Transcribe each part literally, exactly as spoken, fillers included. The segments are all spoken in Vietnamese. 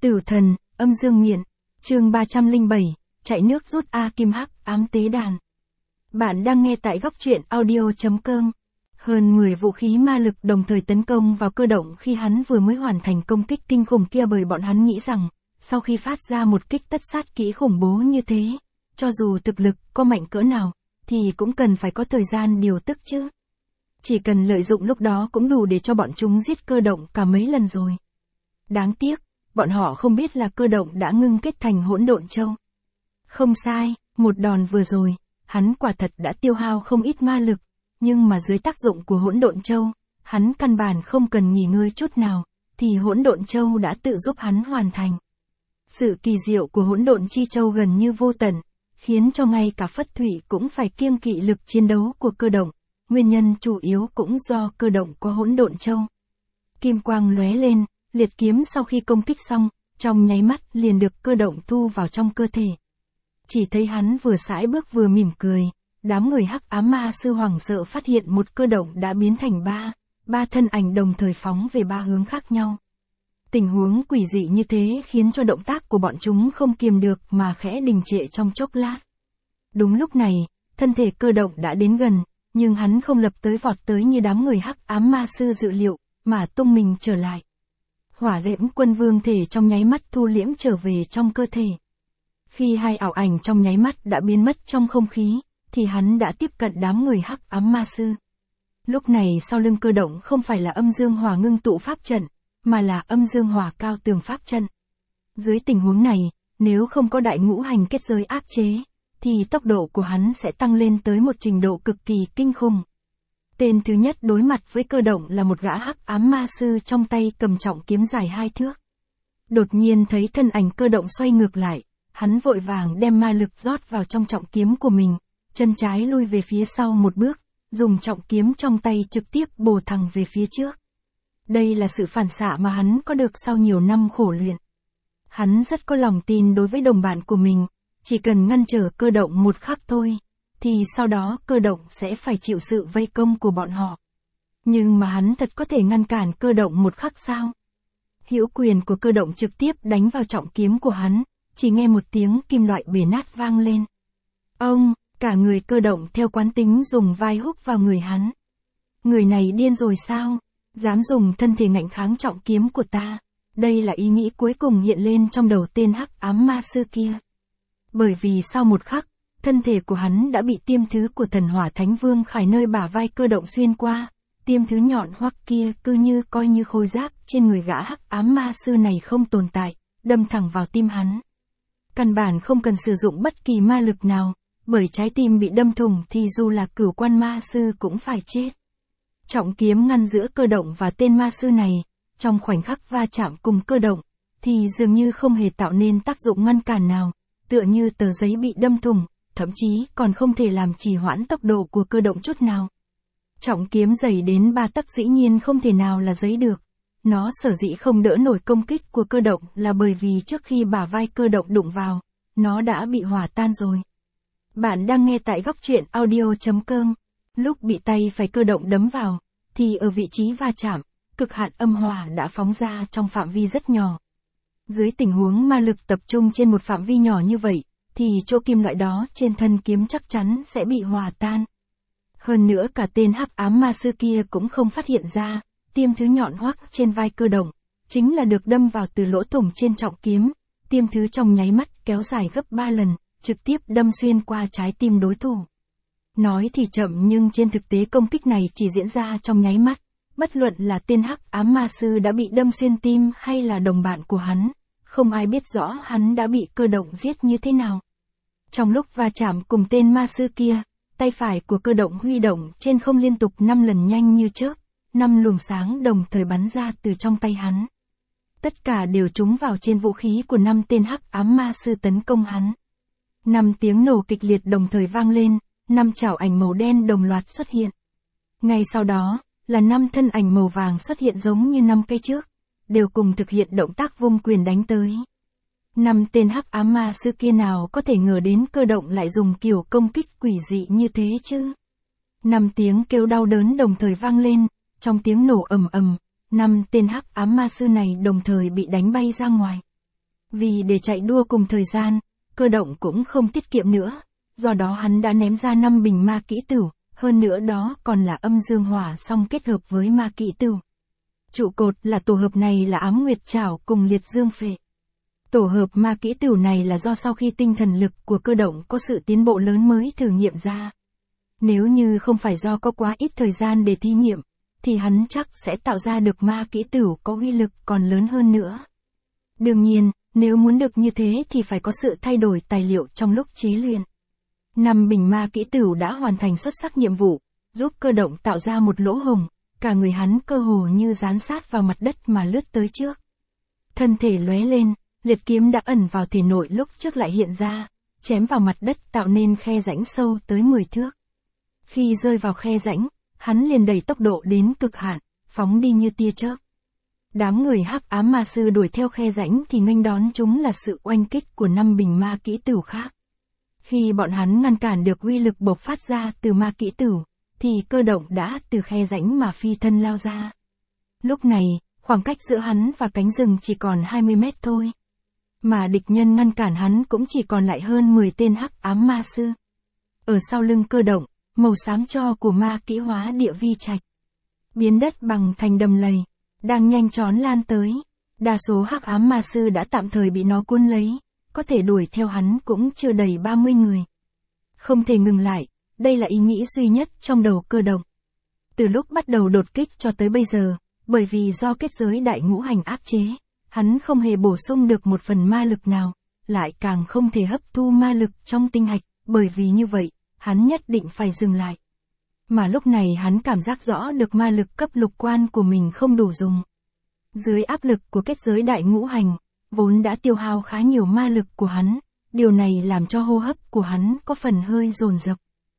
Tử thần, âm dương miện, chương ba trăm lẻ bảy, chạy nước rút A Kim Hắc, ám tế đàn. Bạn đang nghe tại góc truyện audio chấm com. Hơn mười vũ khí ma lực đồng thời tấn công vào cơ động khi hắn vừa mới hoàn thành công kích kinh khủng kia, bởi bọn hắn nghĩ rằng, sau khi phát ra một kích tất sát kỹ khủng bố như thế, cho dù thực lực có mạnh cỡ nào, thì cũng cần phải có thời gian điều tức chứ. Chỉ cần lợi dụng lúc đó cũng đủ để cho bọn chúng giết cơ động cả mấy lần rồi. Đáng tiếc, bọn họ không biết là cơ động đã ngưng kết thành hỗn độn châu. Không sai, một đòn vừa rồi, hắn quả thật đã tiêu hao không ít ma lực, nhưng mà dưới tác dụng của hỗn độn châu, hắn căn bản không cần nghỉ ngơi chút nào, thì hỗn độn châu đã tự giúp hắn hoàn thành. Sự kỳ diệu của hỗn độn chi châu gần như vô tận, khiến cho ngay cả Phất Thủy cũng phải kiêng kỵ lực chiến đấu của cơ động, nguyên nhân chủ yếu cũng do cơ động có hỗn độn châu. Kim quang lóe lên, liệt kiếm sau khi công kích xong, trong nháy mắt liền được cơ động thu vào trong cơ thể. Chỉ thấy hắn vừa sải bước vừa mỉm cười, đám người hắc ám ma sư hoảng sợ phát hiện một cơ động đã biến thành ba, ba thân ảnh đồng thời phóng về ba hướng khác nhau. Tình huống quỷ dị như thế khiến cho động tác của bọn chúng không kiềm được mà khẽ đình trệ trong chốc lát. Đúng lúc này, thân thể cơ động đã đến gần, nhưng hắn không lập tới vọt tới như đám người hắc ám ma sư dự liệu, mà tung mình trở lại. Hỏa diễm quân vương thể trong nháy mắt thu liễm trở về trong cơ thể. Khi hai ảo ảnh trong nháy mắt đã biến mất trong không khí, thì hắn đã tiếp cận đám người hắc ám ma sư. Lúc này sau lưng cơ động không phải là âm dương hỏa ngưng tụ pháp trận, mà là âm dương hỏa cao tường pháp trận. Dưới tình huống này, nếu không có đại ngũ hành kết giới áp chế, thì tốc độ của hắn sẽ tăng lên tới một trình độ cực kỳ kinh khủng. Tên thứ nhất đối mặt với cơ động là một gã hắc ám ma sư trong tay cầm trọng kiếm dài hai thước. Đột nhiên thấy thân ảnh cơ động xoay ngược lại, hắn vội vàng đem ma lực rót vào trong trọng kiếm của mình, chân trái lui về phía sau một bước, dùng trọng kiếm trong tay trực tiếp bổ thẳng về phía trước. Đây là sự phản xạ mà hắn có được sau nhiều năm khổ luyện. Hắn rất có lòng tin đối với đồng bạn của mình, chỉ cần ngăn trở cơ động một khắc thôi, thì sau đó cơ động sẽ phải chịu sự vây công của bọn họ. Nhưng mà hắn thật có thể ngăn cản cơ động một khắc sao? Hữu quyền của cơ động trực tiếp đánh vào trọng kiếm của hắn, chỉ nghe một tiếng kim loại bể nát vang lên. Ông, cả người cơ động theo quán tính dùng vai húc vào người hắn. Người này điên rồi sao? Dám dùng thân thể ngạnh kháng trọng kiếm của ta. Đây là ý nghĩ cuối cùng hiện lên trong đầu tên hắc ám ma sư kia. Bởi vì sau một khắc, thân thể của hắn đã bị tiêm thứ của thần hỏa thánh vương khải nơi bả vai cơ động xuyên qua. Tiêm thứ nhọn hoắc kia cứ như coi như khôi giáp trên người gã hắc ám ma sư này không tồn tại, đâm thẳng vào tim hắn. Căn bản không cần sử dụng bất kỳ ma lực nào, bởi trái tim bị đâm thủng thì dù là cửu quan ma sư cũng phải chết. Trọng kiếm ngăn giữa cơ động và tên ma sư này, trong khoảnh khắc va chạm cùng cơ động, thì dường như không hề tạo nên tác dụng ngăn cản nào, tựa như tờ giấy bị đâm thủng, thậm chí còn không thể làm trì hoãn tốc độ của cơ động chút nào. Trọng kiếm dày đến ba tấc dĩ nhiên không thể nào là giấy được. Nó sở dĩ không đỡ nổi công kích của cơ động là bởi vì trước khi bả vai cơ động đụng vào, nó đã bị hòa tan rồi. Bạn đang nghe tại góc truyện audio chấm com. Lúc bị tay phải cơ động đấm vào, thì ở vị trí va chạm, cực hạn âm hỏa đã phóng ra trong phạm vi rất nhỏ. Dưới tình huống ma lực tập trung trên một phạm vi nhỏ như vậy, thì chỗ kim loại đó trên thân kiếm chắc chắn sẽ bị hòa tan. Hơn nữa cả tên hắc ám ma sư kia cũng không phát hiện ra, tiêm thứ nhọn hoắc trên vai cơ động, chính là được đâm vào từ lỗ thủng trên trọng kiếm, tiêm thứ trong nháy mắt kéo dài gấp ba lần, trực tiếp đâm xuyên qua trái tim đối thủ. Nói thì chậm nhưng trên thực tế công kích này chỉ diễn ra trong nháy mắt, bất luận là tên hắc ám ma sư đã bị đâm xuyên tim hay là đồng bạn của hắn, không ai biết rõ hắn đã bị cơ động giết như thế nào. Trong lúc va chạm cùng tên ma sư kia, tay phải của cơ động huy động trên không liên tục năm lần nhanh như chớp, năm luồng sáng đồng thời bắn ra từ trong tay hắn. Tất cả đều trúng vào trên vũ khí của năm tên hắc ám ma sư tấn công hắn. Năm tiếng nổ kịch liệt đồng thời vang lên, năm chảo ảnh màu đen đồng loạt xuất hiện. Ngay sau đó, là năm thân ảnh màu vàng xuất hiện giống như năm cây trước, đều cùng thực hiện động tác vung quyền đánh tới. Năm tên hắc ám ma sư kia nào có thể ngờ đến cơ động lại dùng kiểu công kích quỷ dị như thế chứ. Năm tiếng kêu đau đớn đồng thời vang lên, trong tiếng nổ ầm ầm, năm tên hắc ám ma sư này đồng thời bị đánh bay ra ngoài. Vì để chạy đua cùng thời gian, Cơ Động cũng không tiết kiệm nữa, do đó hắn đã ném ra năm bình ma kỹ tửu, hơn nữa đó còn là âm dương hỏa song kết hợp với ma kỹ tửu. Trụ cột là tổ hợp này là ám nguyệt trảo cùng liệt dương phệ. Tổ hợp ma kỹ tửu này là do sau khi tinh thần lực của Cơ Động có sự tiến bộ lớn mới thử nghiệm ra. Nếu như không phải do có quá ít thời gian để thí nghiệm, thì hắn chắc sẽ tạo ra được ma kỹ tửu có uy lực còn lớn hơn nữa. Đương nhiên, nếu muốn được như thế thì phải có sự thay đổi tài liệu trong lúc chế luyện. Năm bình ma kỹ tửu đã hoàn thành xuất sắc nhiệm vụ, giúp Cơ Động tạo ra một lỗ hổng, cả người hắn cơ hồ như dán sát vào mặt đất mà lướt tới trước. Thân thể lóe lên, liệt kiếm đã ẩn vào thể nội lúc trước lại hiện ra, chém vào mặt đất tạo nên khe rãnh sâu tới mười thước. Khi rơi vào khe rãnh, hắn liền đẩy tốc độ đến cực hạn, phóng đi như tia chớp. Đám người hắc ám ma sư đuổi theo khe rãnh thì nghênh đón chúng là sự oanh kích của năm bình ma kỹ tửu khác. Khi bọn hắn ngăn cản được uy lực bộc phát ra từ ma kỹ tửu, thì Cơ Động đã từ khe rãnh mà phi thân lao ra. Lúc này, khoảng cách giữa hắn và cánh rừng chỉ còn hai mươi mét thôi. Mà địch nhân ngăn cản hắn cũng chỉ còn lại hơn mười tên hắc ám ma sư. Ở sau lưng Cơ Động, màu xám tro của ma kỹ hóa địa vi trạch. Biến đất bằng thành đầm lầy, đang nhanh chóng lan tới. Đa số hắc ám ma sư đã tạm thời bị nó cuốn lấy, có thể đuổi theo hắn cũng chưa đầy ba mươi người. Không thể ngừng lại, đây là ý nghĩ duy nhất trong đầu Cơ Động. Từ lúc bắt đầu đột kích cho tới bây giờ, bởi vì do kết giới đại ngũ hành áp chế, hắn không hề bổ sung được một phần ma lực nào, lại càng không thể hấp thu ma lực trong tinh hạch, bởi vì như vậy, hắn nhất định phải dừng lại. Mà lúc này hắn cảm giác rõ được ma lực cấp lục quan của mình không đủ dùng. Dưới áp lực của kết giới đại ngũ hành, vốn đã tiêu hao khá nhiều ma lực của hắn, điều này làm cho hô hấp của hắn có phần hơi dồn dập.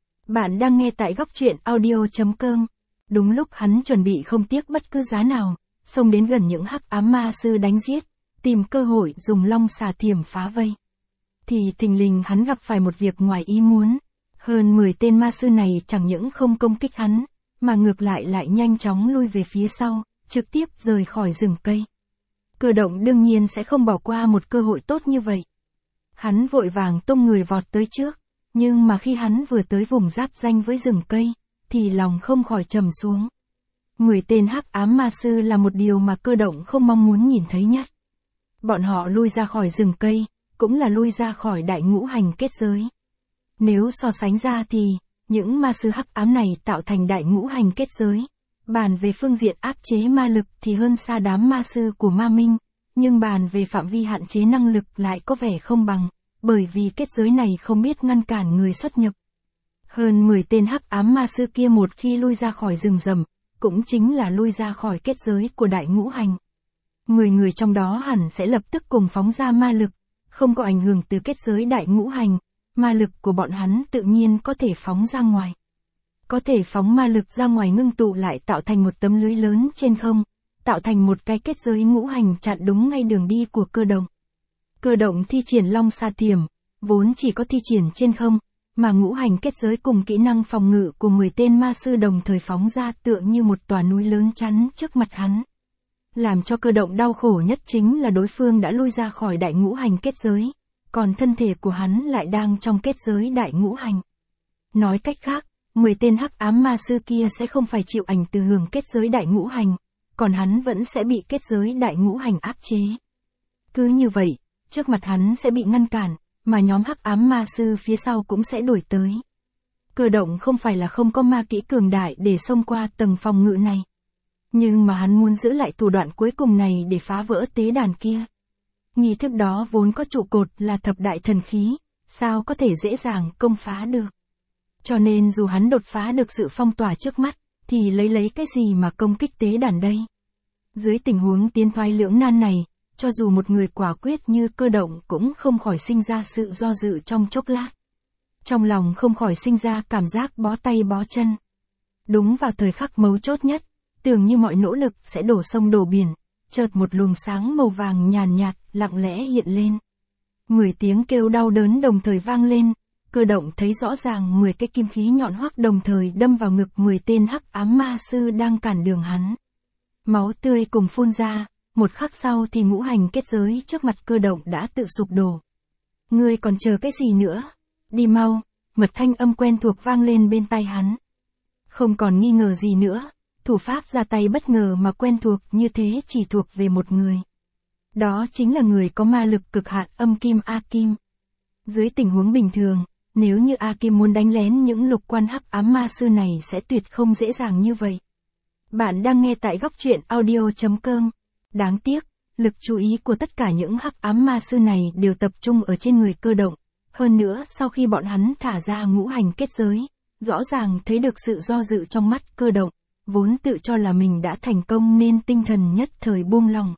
Bạn đang nghe tại góc truyện audio chấm com. Đúng lúc hắn chuẩn bị không tiếc bất cứ giá nào, xông đến gần những hắc ám ma sư đánh giết, tìm cơ hội dùng long xà thiểm phá vây. Thì thình lình hắn gặp phải một việc ngoài ý muốn. Hơn mười tên ma sư này chẳng những không công kích hắn, mà ngược lại lại nhanh chóng lui về phía sau, trực tiếp rời khỏi rừng cây. Cơ Động đương nhiên sẽ không bỏ qua một cơ hội tốt như vậy. Hắn vội vàng tung người vọt tới trước, nhưng mà khi hắn vừa tới vùng giáp ranh với rừng cây, thì lòng không khỏi trầm xuống. Mười tên hắc ám ma sư là một điều mà Cơ Động không mong muốn nhìn thấy nhất. Bọn họ lui ra khỏi rừng cây, cũng là lui ra khỏi đại ngũ hành kết giới. Nếu so sánh ra thì, những ma sư hắc ám này tạo thành đại ngũ hành kết giới. Bàn về phương diện áp chế ma lực thì hơn xa đám ma sư của ma minh, nhưng bàn về phạm vi hạn chế năng lực lại có vẻ không bằng, bởi vì kết giới này không biết ngăn cản người xuất nhập. Hơn mười tên hắc ám ma sư kia một khi lui ra khỏi rừng rậm, cũng chính là lui ra khỏi kết giới của đại ngũ hành. Mười người trong đó hẳn sẽ lập tức cùng phóng ra ma lực, không có ảnh hưởng từ kết giới đại ngũ hành, ma lực của bọn hắn tự nhiên có thể phóng ra ngoài. Có thể phóng ma lực ra ngoài ngưng tụ lại tạo thành một tấm lưới lớn trên không, tạo thành một cái kết giới ngũ hành chặn đúng ngay đường đi của Cơ Động. Cơ Động thi triển long xà thiểm, vốn chỉ có thi triển trên không, mà ngũ hành kết giới cùng kỹ năng phòng ngự của mười tên ma sư đồng thời phóng ra tựa như một tòa núi lớn chắn trước mặt hắn. Làm cho Cơ Động đau khổ nhất chính là đối phương đã lui ra khỏi đại ngũ hành kết giới, còn thân thể của hắn lại đang trong kết giới đại ngũ hành. Nói cách khác, mười tên hắc ám ma sư kia sẽ không phải chịu ảnh từ hưởng kết giới đại ngũ hành, còn hắn vẫn sẽ bị kết giới đại ngũ hành áp chế. Cứ như vậy, trước mặt hắn sẽ bị ngăn cản, mà nhóm hắc ám ma sư phía sau cũng sẽ đuổi tới. Cơ Động không phải là không có ma kỹ cường đại để xông qua tầng phòng ngự này. Nhưng mà hắn muốn giữ lại thủ đoạn cuối cùng này để phá vỡ tế đàn kia. Nghi thức đó vốn có trụ cột là thập đại thần khí, sao có thể dễ dàng công phá được. Cho nên dù hắn đột phá được sự phong tỏa trước mắt, thì lấy lấy cái gì mà công kích tế đàn đây. Dưới tình huống tiến thoái lưỡng nan này, cho dù một người quả quyết như Cơ Động cũng không khỏi sinh ra sự do dự trong chốc lát. Trong lòng không khỏi sinh ra cảm giác bó tay bó chân. Đúng vào thời khắc mấu chốt nhất, tưởng như mọi nỗ lực sẽ đổ sông đổ biển, chợt một luồng sáng màu vàng nhàn nhạt, lặng lẽ hiện lên. Mười tiếng kêu đau đớn đồng thời vang lên, Cơ Động thấy rõ ràng mười cái kim khí nhọn hoắt đồng thời đâm vào ngực mười tên hắc ám ma sư đang cản đường hắn. Máu tươi cùng phun ra, một khắc sau thì ngũ hành kết giới trước mặt Cơ Động đã tự sụp đổ. Ngươi còn chờ cái gì nữa? Đi mau, một thanh âm quen thuộc vang lên bên tai hắn. Không còn nghi ngờ gì nữa, thủ pháp ra tay bất ngờ mà quen thuộc như thế chỉ thuộc về một người. Đó chính là người có ma lực cực hạn âm kim A Kim. Dưới tình huống bình thường, nếu như A Kim muốn đánh lén những lục quan hắc ám ma sư này sẽ tuyệt không dễ dàng như vậy. Bạn đang nghe tại góc truyện audio chấm com. Đáng tiếc, lực chú ý của tất cả những hắc ám ma sư này đều tập trung ở trên người Cơ Động. Hơn nữa sau khi bọn hắn thả ra ngũ hành kết giới, rõ ràng thấy được sự do dự trong mắt Cơ Động, vốn tự cho là mình đã thành công nên tinh thần nhất thời buông lỏng.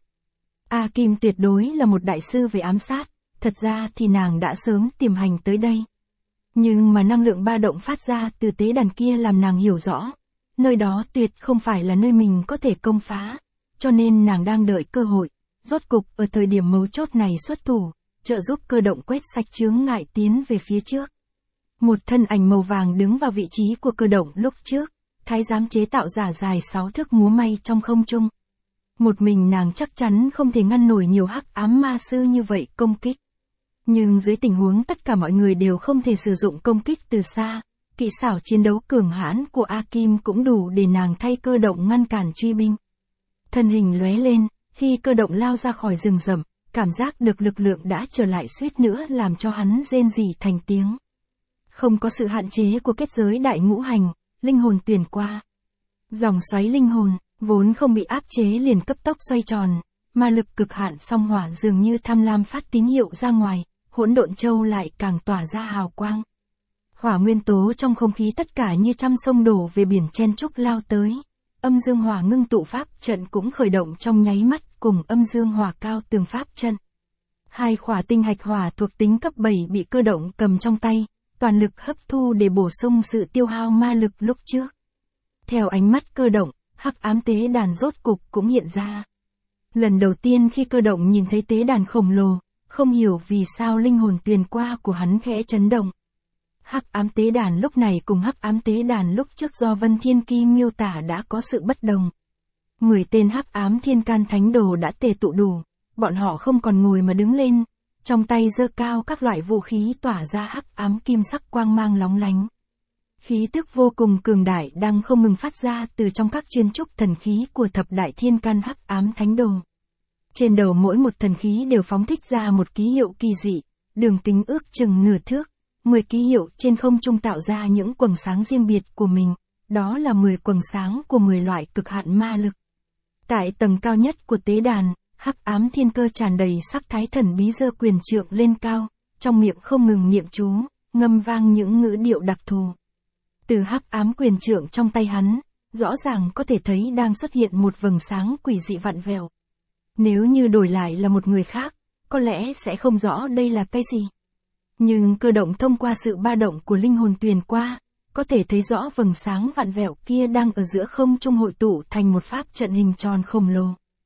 A Kim tuyệt đối là một đại sư về ám sát, thật ra thì nàng đã sớm tiềm hành tới đây. Nhưng mà năng lượng ba động phát ra từ tế đàn kia làm nàng hiểu rõ, nơi đó tuyệt không phải là nơi mình có thể công phá, cho nên nàng đang đợi cơ hội, rốt cục ở thời điểm mấu chốt này xuất thủ, trợ giúp Cơ Động quét sạch chướng ngại tiến về phía trước. Một thân ảnh màu vàng đứng vào vị trí của Cơ Động lúc trước, thái giám chế tạo giả dài sáu thước múa may trong không trung. Một mình nàng chắc chắn không thể ngăn nổi nhiều hắc ám ma sư như vậy công kích. Nhưng dưới tình huống tất cả mọi người đều không thể sử dụng công kích từ xa, kỹ xảo chiến đấu cường hãn của A Kim cũng đủ để nàng thay Cơ Động ngăn cản truy binh. Thân hình lóe lên, khi Cơ Động lao ra khỏi rừng rậm, cảm giác được lực lượng đã trở lại suýt nữa làm cho hắn rên rỉ thành tiếng. Không có sự hạn chế của kết giới đại ngũ hành, linh hồn tuyển qua. Dòng xoáy linh hồn, vốn không bị áp chế liền cấp tốc xoay tròn, ma lực cực hạn song hỏa dường như tham lam phát tín hiệu ra ngoài, hỗn độn châu lại càng tỏa ra hào quang. Hỏa nguyên tố trong không khí tất cả như trăm sông đổ về biển chen chúc lao tới. Âm dương hỏa ngưng tụ pháp trận cũng khởi động trong nháy mắt cùng âm dương hỏa cao tường pháp trận. Hai khỏa tinh hạch hỏa thuộc tính cấp bảy bị Cơ Động cầm trong tay, toàn lực hấp thu để bổ sung sự tiêu hao ma lực lúc trước. Theo ánh mắt Cơ Động, hắc ám tế đàn rốt cục cũng hiện ra. Lần đầu tiên khi Cơ Động nhìn thấy tế đàn khổng lồ, không hiểu vì sao linh hồn tuyền qua của hắn khẽ chấn động. Hắc ám tế đàn lúc này cùng hắc ám tế đàn lúc trước do Vân Thiên Ki miêu tả đã có sự bất đồng. Mười tên hắc ám thiên can thánh đồ đã tề tụ đủ, bọn họ không còn ngồi mà đứng lên, trong tay giơ cao các loại vũ khí tỏa ra hắc ám kim sắc quang mang lóng lánh. Khí tức vô cùng cường đại đang không ngừng phát ra từ trong các chuyên trúc thần khí của thập đại thiên can hắc ám thánh đồ. Trên đầu mỗi một thần khí đều phóng thích ra một ký hiệu kỳ dị, đường kính ước chừng nửa thước, mười ký hiệu trên không trung tạo ra những quầng sáng riêng biệt của mình, đó là mười quầng sáng của mười loại cực hạn ma lực. Tại tầng cao nhất của tế đàn, hắc ám thiên cơ tràn đầy sắc thái thần bí giơ quyền trượng lên cao, trong miệng không ngừng niệm chú, ngâm vang những ngữ điệu đặc thù. Từ hắc ám quyền trượng trong tay hắn, rõ ràng có thể thấy đang xuất hiện một vầng sáng quỷ dị vặn vẹo. Nếu như đổi lại là một người khác, có lẽ sẽ không rõ đây là cái gì. Nhưng Cơ Động thông qua sự ba động của linh hồn tuyền qua, có thể thấy rõ vầng sáng vặn vẹo kia đang ở giữa không trung hội tụ thành một pháp trận hình tròn khổng lồ.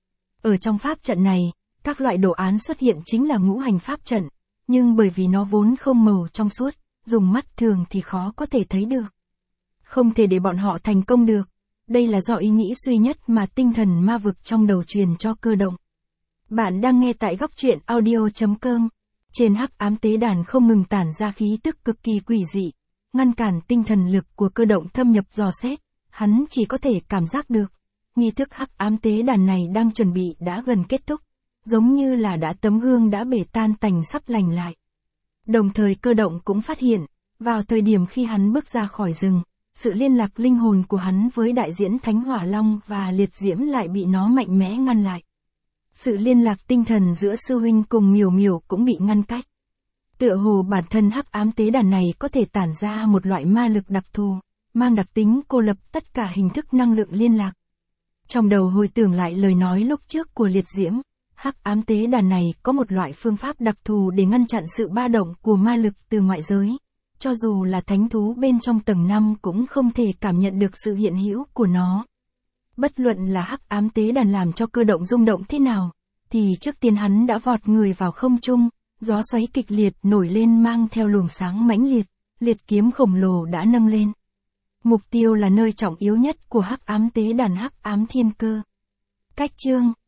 Ở trong pháp trận này, các loại đồ án xuất hiện chính là ngũ hành pháp trận, nhưng bởi vì nó vốn không màu trong suốt, dùng mắt thường thì khó có thể thấy được. Không thể để bọn họ thành công được, đây là do ý nghĩ duy nhất mà tinh thần ma vực trong đầu truyền cho Cơ Động. Bạn đang nghe tại góc truyện audio chấm com. Trên hắc ám tế đàn không ngừng tản ra khí tức cực kỳ quỷ dị, ngăn cản tinh thần lực của Cơ Động thâm nhập dò xét, hắn chỉ có thể cảm giác được. Nghi thức hắc ám tế đàn này đang chuẩn bị đã gần kết thúc, giống như là đã tấm gương đã bể tan tành sắp lành lại. Đồng thời Cơ Động cũng phát hiện, vào thời điểm khi hắn bước ra khỏi rừng, sự liên lạc linh hồn của hắn với đại diễn Thánh Hỏa Long và Liệt Diễm lại bị nó mạnh mẽ ngăn lại. Sự liên lạc tinh thần giữa sư huynh cùng Miểu Miểu cũng bị ngăn cách. Tựa hồ bản thân hắc ám tế đàn này có thể tản ra một loại ma lực đặc thù, mang đặc tính cô lập tất cả hình thức năng lượng liên lạc. Trong đầu hồi tưởng lại lời nói lúc trước của Liệt Diễm, hắc ám tế đàn này có một loại phương pháp đặc thù để ngăn chặn sự ba động của ma lực từ ngoại giới. Cho dù là thánh thú bên trong tầng năm cũng không thể cảm nhận được sự hiện hữu của nó. Bất luận là hắc ám tế đàn làm cho Cơ Động rung động thế nào, thì trước tiên hắn đã vọt người vào không trung, gió xoáy kịch liệt nổi lên mang theo luồng sáng mãnh liệt, liệt kiếm khổng lồ đã nâng lên. Mục tiêu là nơi trọng yếu nhất của hắc ám tế đàn hắc ám thiên cơ. Cách chương